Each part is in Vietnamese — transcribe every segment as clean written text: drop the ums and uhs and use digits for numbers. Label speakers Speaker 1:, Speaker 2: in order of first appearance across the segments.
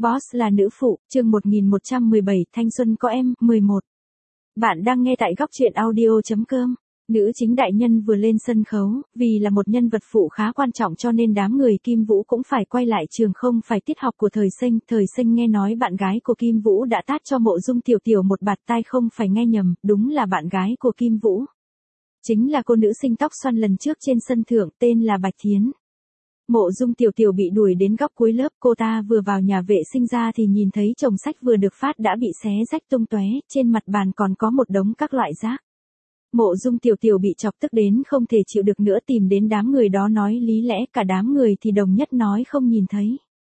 Speaker 1: Boss là nữ phụ, chương 1117, thanh xuân có em, 11. Bạn đang nghe tại góc truyện audio.com. Nữ chính đại nhân vừa lên sân khấu, vì là một nhân vật phụ khá quan trọng cho nên đám người Kim Vũ cũng phải quay lại trường không phải tiết học của Thời Sinh nghe nói bạn gái của Kim Vũ đã tát cho Mộ Dung Tiểu Tiểu một bạt tai, không phải nghe nhầm, đúng là bạn gái của Kim Vũ. Chính là cô nữ sinh tóc xoăn lần trước trên sân thượng, tên là Bạch Thiến. Mộ Dung Tiểu Tiểu bị đuổi đến góc cuối lớp, cô ta vừa vào nhà vệ sinh ra thì nhìn thấy chồng sách vừa được phát đã bị xé rách tung tóe, trên mặt bàn còn có một đống các loại rác. Mộ Dung Tiểu Tiểu bị chọc tức đến không thể chịu được nữa, tìm đến đám người đó nói lý lẽ, cả đám người thì đồng nhất nói không nhìn thấy.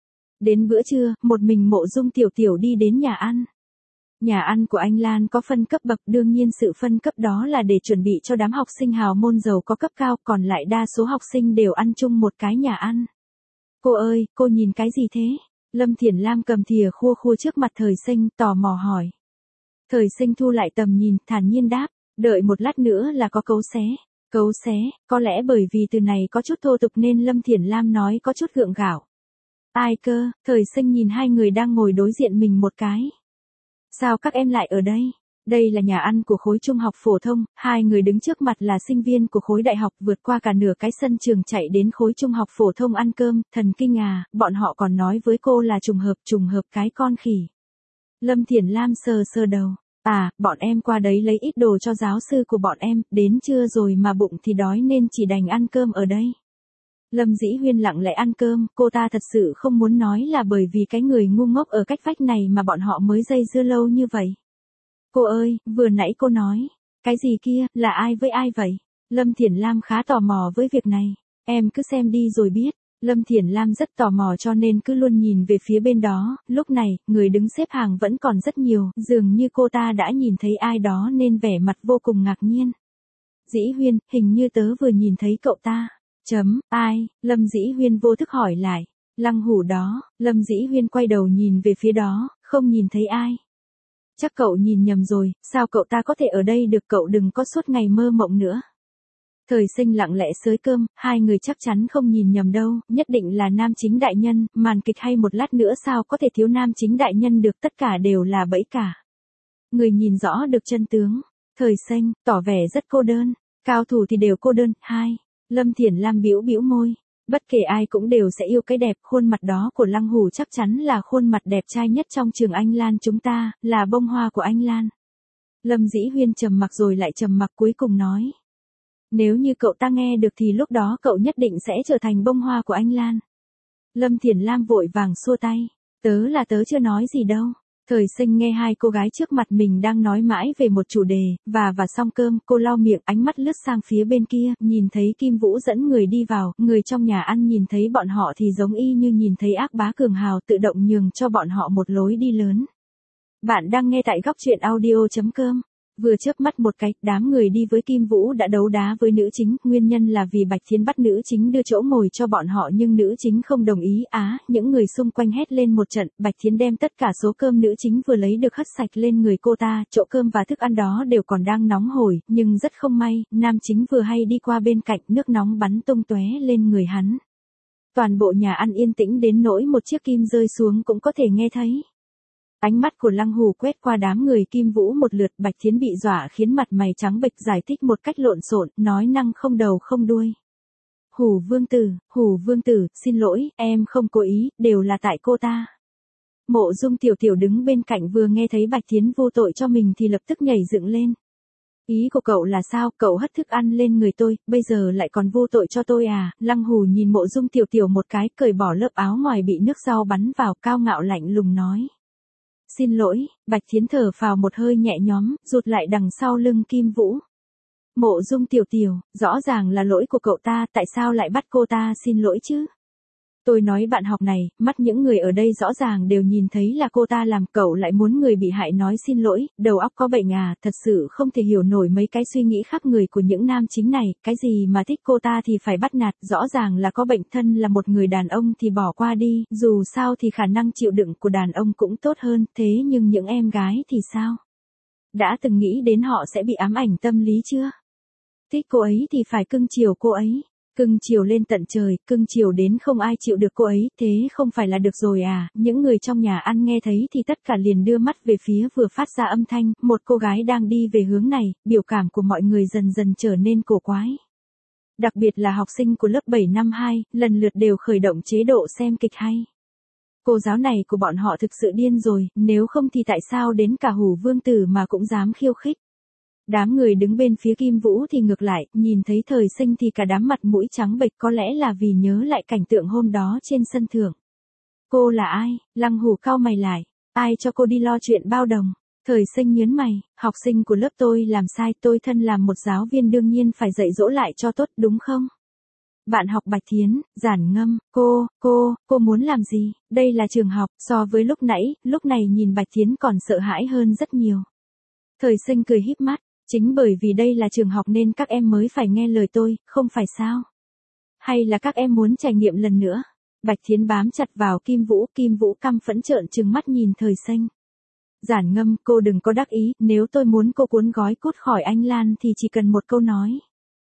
Speaker 1: Đến bữa trưa, một mình Mộ Dung Tiểu Tiểu đi đến nhà ăn. Nhà ăn của anh Lan có phân cấp bậc, đương nhiên sự phân cấp đó là để chuẩn bị cho đám học sinh hào môn giàu có cấp cao, còn lại đa số học sinh đều ăn chung một cái nhà ăn. Cô ơi, cô nhìn cái gì thế? Lâm Thiển Lam cầm thìa khua khua trước mặt Thời Sinh, tò mò hỏi. Thời Sinh thu lại tầm nhìn, thản nhiên đáp, đợi một lát nữa là có cấu xé. Cấu xé, có lẽ bởi vì từ này có chút thô tục nên Lâm Thiển Lam nói có chút gượng gạo. Ai cơ? Thời Sinh nhìn hai người đang ngồi đối diện mình một cái. Sao các em lại ở đây? Đây là nhà ăn của khối trung học phổ thông, hai người đứng trước mặt là sinh viên của khối đại học, vượt qua cả nửa cái sân trường chạy đến khối trung học phổ thông ăn cơm, thần kinh à, bọn họ còn nói với cô là trùng hợp cái con khỉ. Lâm Thiển Lam sờ sờ đầu, à, bọn em qua đấy lấy ít đồ cho giáo sư của bọn em, đến trưa rồi mà bụng thì đói nên chỉ đành ăn cơm ở đây. Lâm Dĩ Huyên lặng lẽ ăn cơm, cô ta thật sự không muốn nói là bởi vì cái người ngu ngốc ở cách vách này mà bọn họ mới dây dưa lâu như vậy. Cô ơi, vừa nãy cô nói, cái gì kia, là ai với ai vậy? Lâm Thiển Lam khá tò mò với việc này, em cứ xem đi rồi biết. Lâm Thiển Lam rất tò mò cho nên cứ luôn nhìn về phía bên đó, lúc này, người đứng xếp hàng vẫn còn rất nhiều, dường như cô ta đã nhìn thấy ai đó nên vẻ mặt vô cùng ngạc nhiên. Dĩ Huyên, hình như tớ vừa nhìn thấy cậu ta. Ai? Lâm Dĩ Huyên vô thức hỏi lại. Lăng Hủ đó. Lâm Dĩ Huyên quay đầu nhìn về phía đó, không nhìn thấy ai. Chắc cậu nhìn nhầm rồi, sao cậu ta có thể ở đây được, cậu đừng có suốt ngày mơ mộng nữa. Thời Sinh lặng lẽ xới cơm, hai người chắc chắn không nhìn nhầm đâu, nhất định là nam chính đại nhân, màn kịch hay một lát nữa sao có thể thiếu nam chính đại nhân được, tất cả đều là bẫy cả. Người nhìn rõ được chân tướng. Thời Sinh tỏ vẻ rất cô đơn, cao thủ thì đều cô đơn. Hai. Lâm Thiển Lam bĩu bĩu môi, bất kể ai cũng đều sẽ yêu cái đẹp, khuôn mặt đó của Lăng Hủ chắc chắn là khuôn mặt đẹp trai nhất trong trường Anh Lan chúng ta, là bông hoa của Anh Lan. Lâm Dĩ Huyên trầm mặc rồi lại trầm mặc, cuối cùng nói. Nếu như cậu ta nghe được thì lúc đó cậu nhất định sẽ trở thành bông hoa của Anh Lan. Lâm Thiển Lam vội vàng xua tay, tớ chưa nói gì đâu. Thời Sinh nghe hai cô gái trước mặt mình đang nói mãi về một chủ đề, và xong cơm, cô lau miệng, ánh mắt lướt sang phía bên kia, nhìn thấy Kim Vũ dẫn người đi vào, người trong nhà ăn nhìn thấy bọn họ thì giống y như nhìn thấy ác bá cường hào, tự động nhường cho bọn họ một lối đi lớn. Bạn đang nghe tại góc truyện audio.com. Vừa chớp mắt một cái, đám người đi với Kim Vũ đã đấu đá với nữ chính, nguyên nhân là vì Bạch Thiến bắt nữ chính đưa chỗ ngồi cho bọn họ nhưng nữ chính không đồng ý. Những người xung quanh hét lên một trận, Bạch Thiến đem tất cả số cơm nữ chính vừa lấy được hất sạch lên người cô ta, chỗ cơm và thức ăn đó đều còn đang nóng hổi, nhưng rất không may, nam chính vừa hay đi qua bên cạnh, nước nóng bắn tung tóe lên người hắn. Toàn bộ nhà ăn yên tĩnh đến nỗi một chiếc kim rơi xuống cũng có thể nghe thấy. Ánh mắt của Lăng Hủ quét qua đám người Kim Vũ một lượt, Bạch Thiến bị dọa khiến mặt mày trắng bệch, giải thích một cách lộn xộn, nói năng không đầu không đuôi. Hủ Vương Tử, xin lỗi, em không cố ý, đều là tại cô ta. Mộ Dung Tiểu Tiểu đứng bên cạnh vừa nghe thấy Bạch Thiến vô tội cho mình thì lập tức nhảy dựng lên. Ý của cậu là sao, cậu hất thức ăn lên người tôi, bây giờ lại còn vô tội cho tôi à? Lăng Hủ nhìn Mộ Dung Tiểu Tiểu một cái, cởi bỏ lớp áo ngoài bị nước rau bắn vào, cao ngạo lạnh lùng nói. Xin lỗi, Bạch Thiến thở phào một hơi nhẹ nhõm, rụt lại đằng sau lưng Kim Vũ. Mộ Dung Tiểu Tiểu, rõ ràng là lỗi của cậu ta, tại sao lại bắt cô ta xin lỗi chứ? Tôi nói bạn học này, mắt những người ở đây rõ ràng đều nhìn thấy là cô ta làm, cậu lại muốn người bị hại nói xin lỗi, đầu óc có bệnh à, thật sự không thể hiểu nổi mấy cái suy nghĩ khác người của những nam chính này, cái gì mà thích cô ta thì phải bắt nạt, rõ ràng là có bệnh, thân là một người đàn ông thì bỏ qua đi, dù sao thì khả năng chịu đựng của đàn ông cũng tốt hơn, thế nhưng những em gái thì sao? Đã từng nghĩ đến họ sẽ bị ám ảnh tâm lý chưa? Thích cô ấy thì phải cưng chiều cô ấy. Cưng chiều lên tận trời, cưng chiều đến không ai chịu được cô ấy, thế không phải là được rồi à, những người trong nhà ăn nghe thấy thì tất cả liền đưa mắt về phía vừa phát ra âm thanh, một cô gái đang đi về hướng này, biểu cảm của mọi người dần dần trở nên cổ quái. Đặc biệt là học sinh của lớp 7 năm 2, lần lượt đều khởi động chế độ xem kịch hay. Cô giáo này của bọn họ thực sự điên rồi, nếu không thì tại sao đến cả Hủ Vương Tử mà cũng dám khiêu khích. Đám người đứng bên phía Kim Vũ thì ngược lại, nhìn thấy Thời Sinh thì cả đám mặt mũi trắng bệch, có lẽ là vì nhớ lại cảnh tượng hôm đó trên sân thượng. Cô là ai? Lăng Hủ cau mày lại. Ai cho cô đi lo chuyện bao đồng? Thời Sinh nhớn mày, học sinh của lớp tôi làm sai, tôi thân làm một giáo viên đương nhiên phải dạy dỗ lại cho tốt, đúng không? Bạn học Bạch Thiến, Giản Ngâm, cô muốn làm gì? Đây là trường học, so với lúc này nhìn Bạch Thiến còn sợ hãi hơn rất nhiều. Thời Sinh cười híp mắt, chính bởi vì đây là trường học nên các em mới phải nghe lời tôi, không phải sao? Hay là các em muốn trải nghiệm lần nữa? Bạch Thiến bám chặt vào Kim Vũ căm phẫn trợn trừng mắt nhìn Thời Sinh. Giản Ngâm, cô đừng có đắc ý, nếu tôi muốn cô cuốn gói cút khỏi anh Lan thì chỉ cần một câu nói.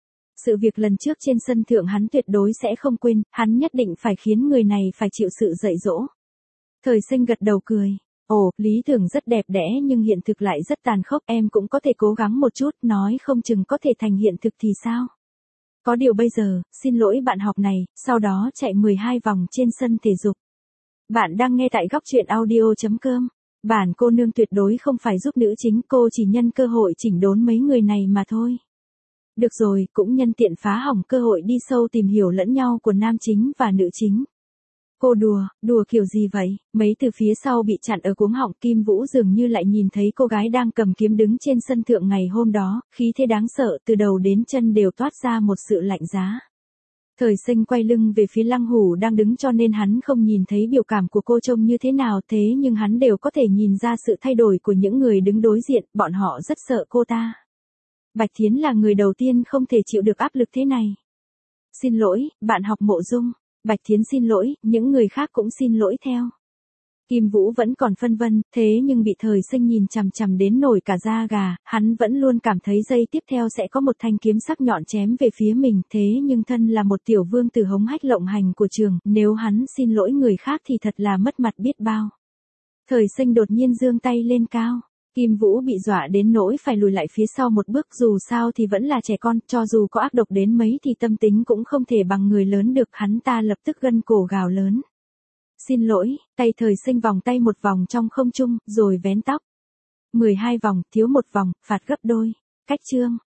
Speaker 1: Sự việc lần trước trên sân thượng hắn tuyệt đối sẽ không quên, hắn nhất định phải khiến người này phải chịu sự dạy dỗ. Thời Sinh gật đầu cười. Ồ, lý tưởng rất đẹp đẽ nhưng hiện thực lại rất tàn khốc, em cũng có thể cố gắng một chút, nói không chừng có thể thành hiện thực thì sao? Có điều bây giờ, xin lỗi bạn học này, sau đó chạy 12 vòng trên sân thể dục. Bạn đang nghe tại góc truyện audio.com. Bản cô nương tuyệt đối không phải giúp nữ chính, cô chỉ nhân cơ hội chỉnh đốn mấy người này mà thôi. Được rồi, cũng nhân tiện phá hỏng cơ hội đi sâu tìm hiểu lẫn nhau của nam chính và nữ chính. Cô đùa kiểu gì vậy? Mấy từ phía sau bị chặn ở cuống họng, Kim Vũ dường như lại nhìn thấy cô gái đang cầm kiếm đứng trên sân thượng ngày hôm đó, khí thế đáng sợ từ đầu đến chân đều toát ra một sự lạnh giá. Thời Sinh quay lưng về phía Lăng Hủ đang đứng cho nên hắn không nhìn thấy biểu cảm của cô trông như thế nào, thế nhưng hắn đều có thể nhìn ra sự thay đổi của những người đứng đối diện, bọn họ rất sợ cô ta. Bạch Thiến là người đầu tiên không thể chịu được áp lực thế này. Xin lỗi, bạn học Mộ Dung. Bạch Thiến xin lỗi, những người khác cũng xin lỗi theo. Kim Vũ vẫn còn phân vân, thế nhưng bị Thời Sinh nhìn chằm chằm đến nổi cả da gà, hắn vẫn luôn cảm thấy giây tiếp theo sẽ có một thanh kiếm sắc nhọn chém về phía mình, thế nhưng thân là một tiểu vương tử hống hách lộng hành của trường, nếu hắn xin lỗi người khác thì thật là mất mặt biết bao. Thời Sinh đột nhiên giương tay lên cao. Kim Vũ bị dọa đến nỗi phải lùi lại phía sau một bước, dù sao thì vẫn là trẻ con, cho dù có ác độc đến mấy thì tâm tính cũng không thể bằng người lớn được, hắn ta lập tức gân cổ gào lớn. Xin lỗi, tay Thời Sinh vòng tay một vòng trong không trung, rồi vén tóc. 12 vòng, thiếu một vòng, phạt gấp đôi. Cách chương.